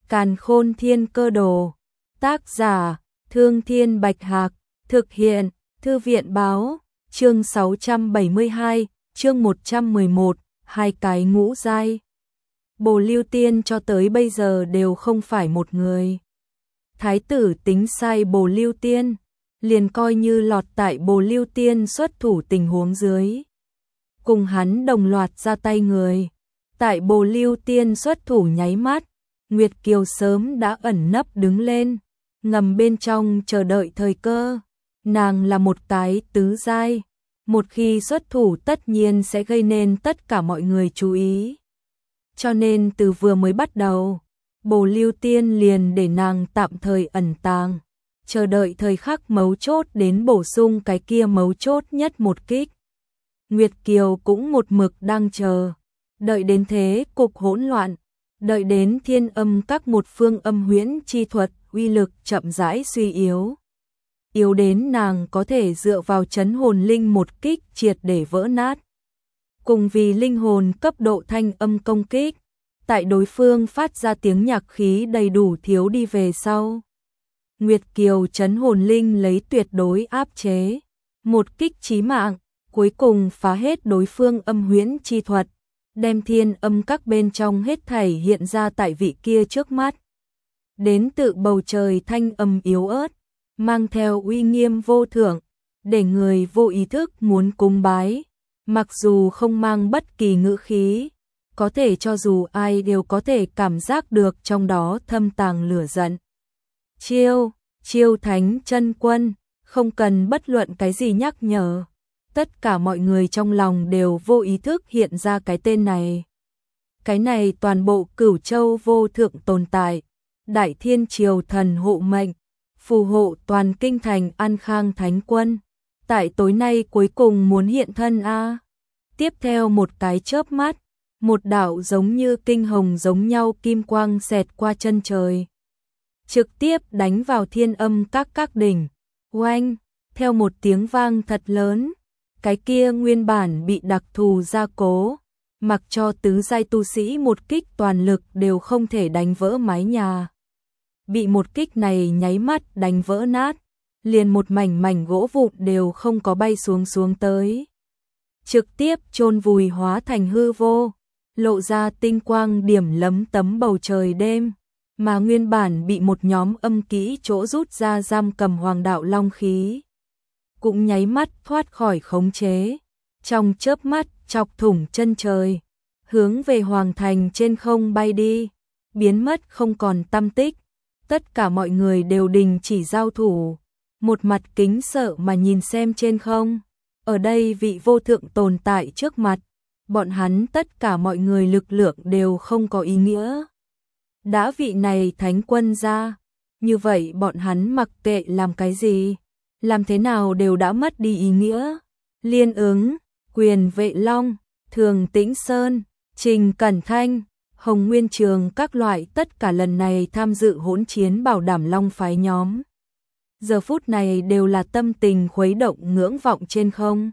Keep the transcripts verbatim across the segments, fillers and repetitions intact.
Càn Khôn Thiên Cơ Đồ. Tác giả: Thương Thiên Bạch Hạc. Thực hiện: Thư viện báo. Chương sáu trăm bảy mươi hai, chương một trăm mười một, hai cái ngũ giai. Bồ Lưu Tiên cho tới bây giờ đều không phải một người. Thái tử tính sai Bồ Lưu Tiên, liền coi như lọt tại Bồ Lưu Tiên xuất thủ tình huống dưới. Cùng hắn đồng loạt ra tay người. Tại Bồ Lưu Tiên xuất thủ nháy mắt, Nguyệt Kiều sớm đã ẩn nấp đứng lên, ngầm bên trong chờ đợi thời cơ. Nàng là một cái tứ giai, một khi xuất thủ tất nhiên sẽ gây nên tất cả mọi người chú ý. Cho nên từ vừa mới bắt đầu, Bồ Lưu Tiên liền để nàng tạm thời ẩn tàng, chờ đợi thời khắc mấu chốt đến bổ sung cái kia mấu chốt nhất một kích. Nguyệt Kiều cũng một mực đang chờ, đợi đến thế cục hỗn loạn, đợi đến Thiên Âm Các một phương âm huyễn chi thuật uy lực chậm rãi suy yếu. Yếu đến nàng có thể dựa vào chấn hồn linh một kích triệt để vỡ nát. Cùng vì linh hồn cấp độ thanh âm công kích, tại đối phương phát ra tiếng nhạc khí đầy đủ thiếu đi về sau. Nguyệt Kiều chấn hồn linh lấy tuyệt đối áp chế, một kích chí mạng, cuối cùng phá hết đối phương âm huyễn chi thuật, đem Thiên Âm Các bên trong hết thảy hiện ra tại vị kia trước mắt. Đến tự bầu trời thanh âm yếu ớt, mang theo uy nghiêm vô thượng, để người vô ý thức muốn cúng bái, mặc dù không mang bất kỳ ngữ khí, có thể cho dù ai đều có thể cảm giác được trong đó thâm tàng lửa giận. Chiêu, chiêu thánh chân quân, không cần bất luận cái gì nhắc nhở, tất cả mọi người trong lòng đều vô ý thức hiện ra cái tên này. Cái này toàn bộ Cửu Châu vô thượng tồn tại, Đại Thiên Triều thần hộ mệnh, phù hộ toàn kinh thành an khang thánh quân, tại tối nay cuối cùng muốn hiện thân a. Tiếp theo một cái chớp mắt, một đạo giống như kinh hồng giống nhau kim quang xẹt qua chân trời, trực tiếp đánh vào Thiên Âm Các các đỉnh. Oanh, theo một tiếng vang thật lớn, cái kia nguyên bản bị đặc thù gia cố, mặc cho tứ giai tu sĩ một kích toàn lực đều không thể đánh vỡ mái nhà, bị một kích này nháy mắt đánh vỡ nát, liền một mảnh mảnh gỗ vụn đều không có bay xuống xuống tới, trực tiếp chôn vùi hóa thành hư vô, lộ ra tinh quang điểm lấm tấm bầu trời đêm, mà nguyên bản bị một nhóm âm kỹ chỗ rút ra giam cầm hoàng đạo long khí, cũng nháy mắt thoát khỏi khống chế, trong chớp mắt chọc thủng chân trời, hướng về hoàng thành trên không bay đi, biến mất không còn tăm tích. Tất cả mọi người đều đình chỉ giao thủ, một mặt kính sợ mà nhìn xem trên không. Ở đây vị vô thượng tồn tại trước mặt, bọn hắn tất cả mọi người lực lượng đều không có ý nghĩa. Đã vị này thánh quân ra, như vậy bọn hắn mặc kệ làm cái gì, làm thế nào đều đã mất đi ý nghĩa. Liên ứng, Quyền Vệ Long, Thường Tĩnh Sơn, Trình Cẩn Thanh, Hồng Nguyên Trường các loại tất cả lần này tham dự hỗn chiến bảo đảm long phái nhóm. Giờ phút này đều là tâm tình khuấy động ngưỡng vọng trên không.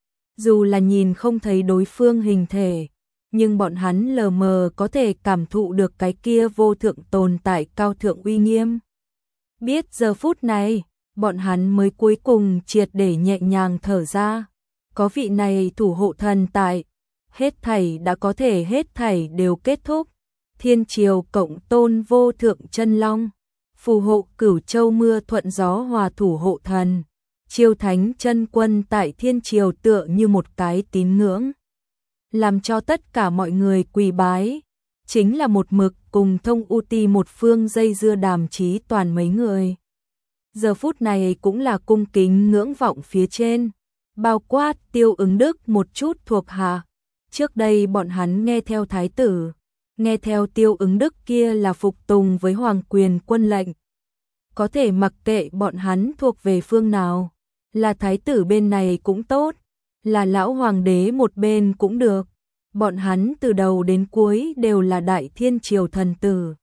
Dù là nhìn không thấy đối phương hình thể, nhưng bọn hắn lờ mờ có thể cảm thụ được cái kia vô thượng tồn tại cao thượng uy nghiêm. Biết giờ phút này, bọn hắn mới cuối cùng triệt để nhẹ nhàng thở ra. Có vị này thủ hộ thần tại, hết thảy đã có thể hết thảy đều kết thúc. Thiên Triều cộng tôn vô thượng chân long, phù hộ Cửu Châu mưa thuận gió hòa thủ hộ thần, Chiêu thánh chân quân tại Thiên Triều tựa như một cái tín ngưỡng, làm cho tất cả mọi người quỳ bái, chính là một mực cùng Thông U Ti một phương dây dưa Đàm Chí Toàn mấy người. Giờ phút này cũng là cung kính ngưỡng vọng phía trên, bao quát Tiêu Ứng Đức một chút thuộc hạ. Trước đây bọn hắn nghe theo thái tử, nghe theo Tiêu Ứng Đức kia là phục tùng với hoàng quyền quân lệnh. Có thể mặc kệ bọn hắn thuộc về phương nào, là thái tử bên này cũng tốt, là lão hoàng đế một bên cũng được. Bọn hắn từ đầu đến cuối đều là Đại Thiên Triều thần tử,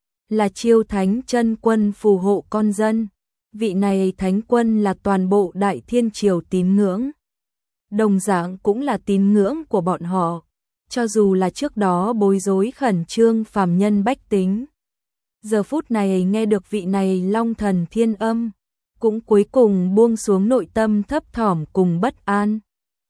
là Chiêu thánh chân quân phù hộ con dân. Vị này thánh quân là toàn bộ Đại Thiên Triều tín ngưỡng, đồng dạng cũng là tín ngưỡng của bọn họ, cho dù là trước đó bối rối khẩn trương phàm nhân bách tính. Giờ phút này nghe được vị này Long Thần Thiên Âm, cũng cuối cùng buông xuống nội tâm thấp thỏm cùng bất an.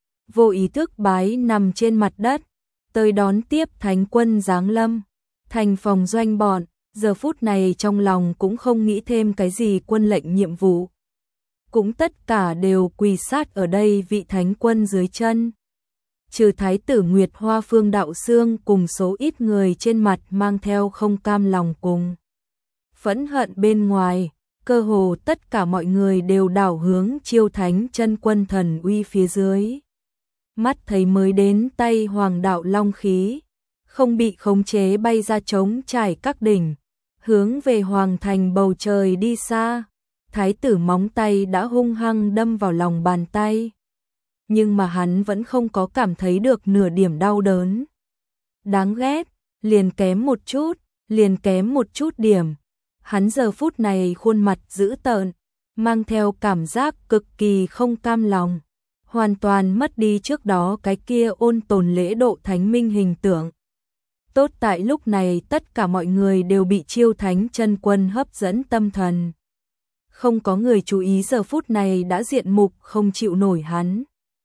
Vô ý thức bái nằm trên mặt đất, tới đón tiếp thánh quân giáng lâm. Thành phòng doanh bọn, giờ phút này trong lòng cũng không nghĩ thêm cái gì quân lệnh nhiệm vụ. Cũng tất cả đều quỳ sát ở đây vị thánh quân dưới chân. Trừ thái tử Nguyệt Hoa Phương Đạo Xương cùng số ít người trên mặt mang theo không cam lòng cùng phẫn hận bên ngoài, cơ hồ tất cả mọi người đều đảo hướng Chiêu Thánh Chân Quân thần uy phía dưới. Mắt thấy mới đến tay Hoàng đạo long khí, không bị khống chế bay ra trống trải các đỉnh, hướng về hoàng thành bầu trời đi xa. Thái tử móng tay đã hung hăng đâm vào lòng bàn tay, nhưng mà hắn vẫn không có cảm thấy được nửa điểm đau đớn. Đáng ghét, liền kém một chút, liền kém một chút điểm. Hắn giờ phút này khuôn mặt dữ tợn, mang theo cảm giác cực kỳ không cam lòng, hoàn toàn mất đi trước đó cái kia ôn tồn lễ độ thánh minh hình tượng. Tốt tại lúc này tất cả mọi người đều bị Chiêu Thánh Chân Quân hấp dẫn tâm thần. Không có người chú ý giờ phút này đã diện mục không chịu nổi hắn.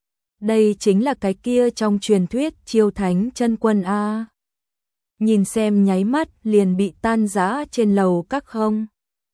Đây chính là cái kia trong truyền thuyết Chiêu Thánh Chân Quân a. Nhìn xem nháy mắt liền bị tan rã trên lầu các không.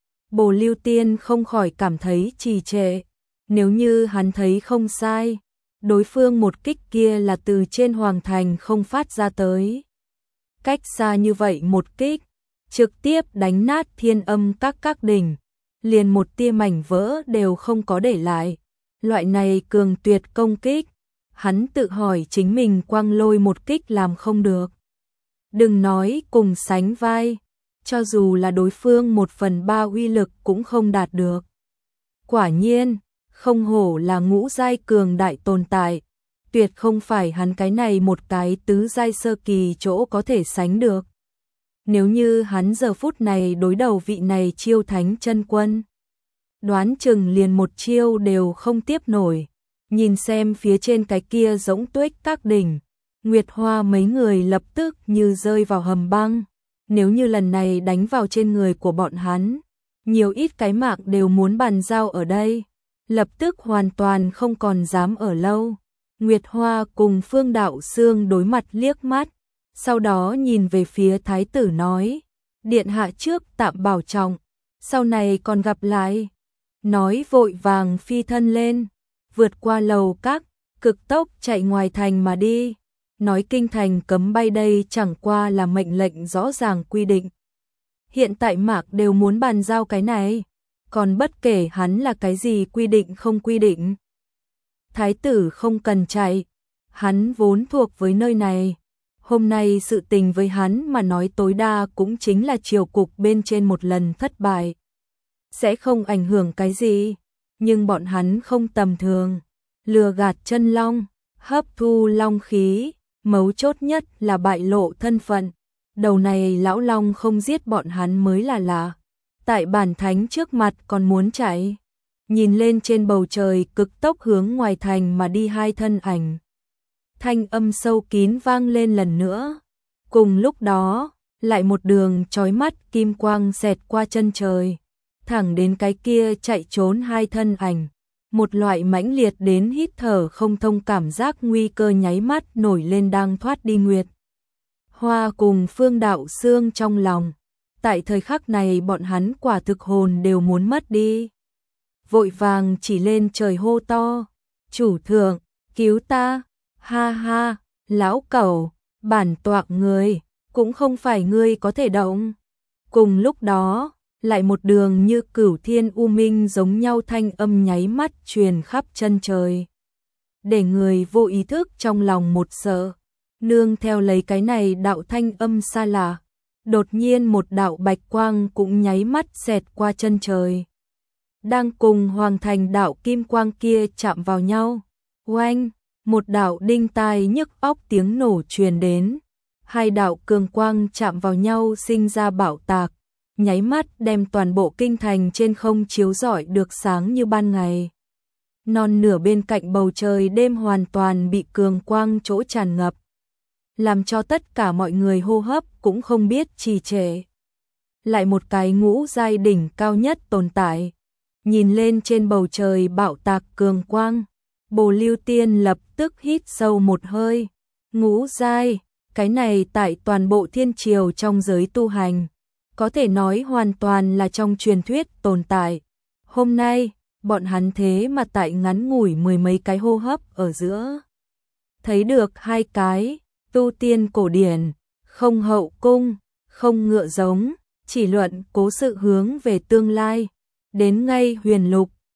Bồ Lưu Tiên không khỏi cảm thấy trì trệ. Nếu như hắn thấy không sai, đối phương một kích kia là từ trên hoàng thành không phát ra tới. Cách xa như vậy một kích, trực tiếp đánh nát Thiên Âm các các đỉnh, liền một tia mảnh vỡ đều không có để lại. Loại này cường tuyệt công kích, hắn tự hỏi chính mình quang lôi một kích làm không được. Đừng nói cùng sánh vai, cho dù là đối phương một phần ba uy lực cũng không đạt được. Quả nhiên, không hổ là ngũ giai cường đại tồn tại, tuyệt không phải hắn cái này một cái tứ giai sơ kỳ chỗ có thể sánh được. Nếu như hắn giờ phút này đối đầu vị này Chiêu Thánh Chân Quân, đoán chừng liền một chiêu đều không tiếp nổi. Nhìn xem phía trên cái kia rỗng tuếch các đỉnh, Nguyệt Hoa mấy người lập tức như rơi vào hầm băng. Nếu như lần này đánh vào trên người của bọn hắn, nhiều ít cái mạng đều muốn bàn giao ở đây, lập tức hoàn toàn không còn dám ở lâu. Nguyệt Hoa cùng Phương Đạo Xương đối mặt liếc mắt, sau đó nhìn về phía thái tử nói, điện hạ trước tạm bảo trọng, sau này còn gặp lại. Nói vội vàng phi thân lên, vượt qua lầu các, cực tốc chạy ngoài thành mà đi. Nói kinh thành cấm bay đây chẳng qua là mệnh lệnh rõ ràng quy định. Hiện tại mạc đều muốn bàn giao cái này, còn bất kể hắn là cái gì quy định không quy định. Thái tử không cần chạy, hắn vốn thuộc với nơi này. Hôm nay sự tình với hắn mà nói tối đa cũng chính là triều cục bên trên một lần thất bại. Sẽ không ảnh hưởng cái gì, nhưng bọn hắn không tầm thường. Lừa gạt chân long, hấp thu long khí, mấu chốt nhất là bại lộ thân phận. Đầu này lão long không giết bọn hắn mới là lạ. Tại bản thánh trước mặt còn muốn chạy. Nhìn lên trên bầu trời cực tốc hướng ngoài thành mà đi hai thân ảnh. Thanh âm sâu kín vang lên lần nữa. Cùng lúc đó, lại một đường chói mắt kim quang xẹt qua chân trời, thẳng đến cái kia chạy trốn hai thân ảnh. Một loại mãnh liệt đến hít thở không thông cảm giác nguy cơ nháy mắt nổi lên đang thoát đi Nguyệt Hoa cùng Phương Đạo Xương trong lòng. Tại thời khắc này bọn hắn quả thực hồn đều muốn mất đi. Vội vàng chỉ lên trời hô to, chủ thượng, cứu ta, ha ha, lão cẩu, bản tọa người, cũng không phải ngươi có thể động. Cùng lúc đó, lại một đường như cửu thiên u minh giống nhau thanh âm nháy mắt truyền khắp chân trời. Để người vô ý thức trong lòng một sợ, nương theo lấy cái này đạo thanh âm xa lạ. Đột nhiên một đạo bạch quang cũng nháy mắt xẹt qua chân trời. Đang cùng hoàng thành đạo kim quang kia chạm vào nhau. Oanh, một đạo đinh tai nhức óc tiếng nổ truyền đến. Hai đạo cường quang chạm vào nhau sinh ra bạo tạc, nháy mắt đem toàn bộ kinh thành trên không chiếu rọi được sáng như ban ngày. Non nửa bên cạnh bầu trời đêm hoàn toàn bị cường quang chỗ tràn ngập, làm cho tất cả mọi người hô hấp cũng không biết trì trệ. lại một cái ngũ giai đỉnh cao nhất tồn tại. Nhìn lên trên bầu trời bạo tạc cường quang, Bồ Lưu Tiên lập tức hít sâu một hơi. Ngũ giai, cái này tại toàn bộ thiên triều trong giới tu hành, có thể nói hoàn toàn là trong truyền thuyết tồn tại. Hôm nay, bọn hắn thế mà tại ngắn ngủi mười mấy cái hô hấp ở giữa thấy được hai cái tu tiên cổ điển, không hậu cung, không ngựa giống, chỉ luận cố sự hướng về tương lai. Đến ngay huyền lục,